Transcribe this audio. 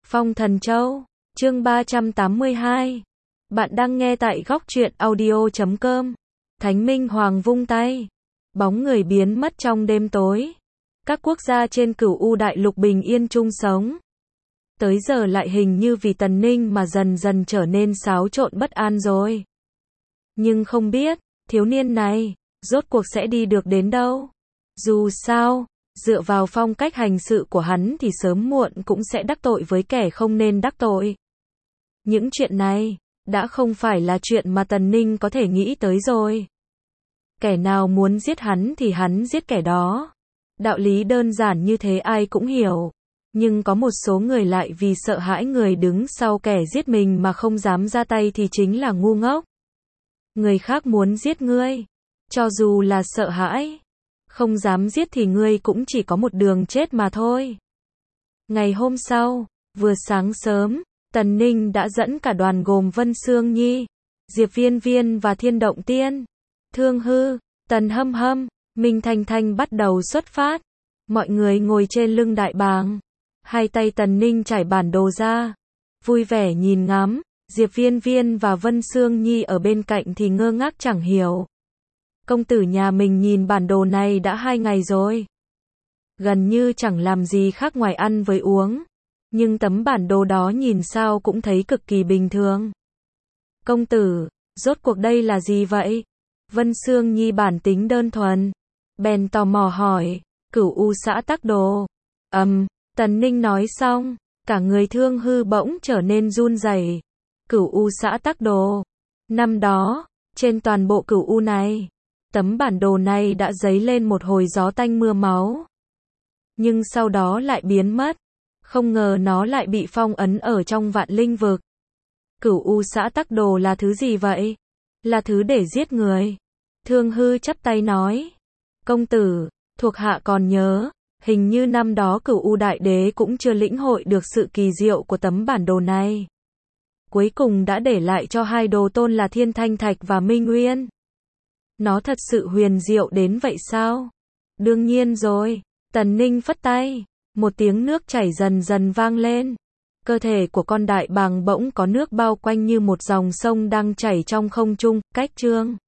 Phong Thần Châu, chương 382. Bạn đang nghe tại góc truyện audio.com. Thánh Minh Hoàng vung tay. Bóng người biến mất trong đêm tối. Các quốc gia trên Cửu U Đại Lục bình yên chung sống. Tới giờ lại hình như vì Tần Ninh mà dần dần trở nên xáo trộn bất an rồi. Nhưng không biết, thiếu niên này, rốt cuộc sẽ đi được đến đâu. Dù sao, dựa vào phong cách hành sự của hắn thì sớm muộn cũng sẽ đắc tội với kẻ không nên đắc tội. Những chuyện này, đã không phải là chuyện mà Tần Ninh có thể nghĩ tới rồi. Kẻ nào muốn giết hắn thì hắn giết kẻ đó. Đạo lý đơn giản như thế ai cũng hiểu. Nhưng có một số người lại vì sợ hãi người đứng sau kẻ giết mình mà không dám ra tay thì chính là ngu ngốc. Người khác muốn giết ngươi, cho dù là sợ hãi, không dám giết thì ngươi cũng chỉ có một đường chết mà thôi. Ngày hôm sau, vừa sáng sớm, Tần Ninh đã dẫn cả đoàn gồm Vân Sương Nhi, Diệp Viên Viên và Thiên Động Tiên, Thương Hư, Tần Hâm Hâm, Minh Thanh Thanh bắt đầu xuất phát. Mọi người ngồi trên lưng đại bàng, hai tay Tần Ninh trải bản đồ ra, vui vẻ nhìn ngắm. Diệp Viên Viên và Vân Sương Nhi ở bên cạnh thì ngơ ngác chẳng hiểu. Công tử nhà mình nhìn bản đồ này đã 2 ngày rồi. Gần như chẳng làm gì khác ngoài ăn với uống. Nhưng tấm bản đồ đó nhìn sao cũng thấy cực kỳ bình thường. Công tử, rốt cuộc đây là gì vậy? Vân Sương Nhi bản tính đơn thuần, bèn tò mò hỏi. Cửu U xã tắc đồ. Tần Ninh nói xong, cả người Thương Hư bỗng trở nên run rẩy. Cửu U xã tắc đồ. Năm đó, trên toàn bộ Cửu U này, tấm bản đồ này đã dấy lên một hồi gió tanh mưa máu. Nhưng sau đó lại biến mất. Không ngờ nó lại bị phong ấn ở trong Vạn Linh vực. Cửu U xã tắc đồ là thứ gì vậy? Là thứ để giết người. Thương Hư chắp tay nói. Công tử, thuộc hạ còn nhớ, hình như năm đó Cửu U Đại Đế cũng chưa lĩnh hội được sự kỳ diệu của tấm bản đồ này. Cuối cùng đã để lại cho hai đồ tôn là Thiên Thanh Thạch và Minh Uyên. Nó thật sự huyền diệu đến vậy sao? Đương nhiên rồi. Tần Ninh phất tay. Một tiếng nước chảy dần dần vang lên. Cơ thể của con đại bàng bỗng có nước bao quanh như một dòng sông đang chảy trong không trung. Cách chương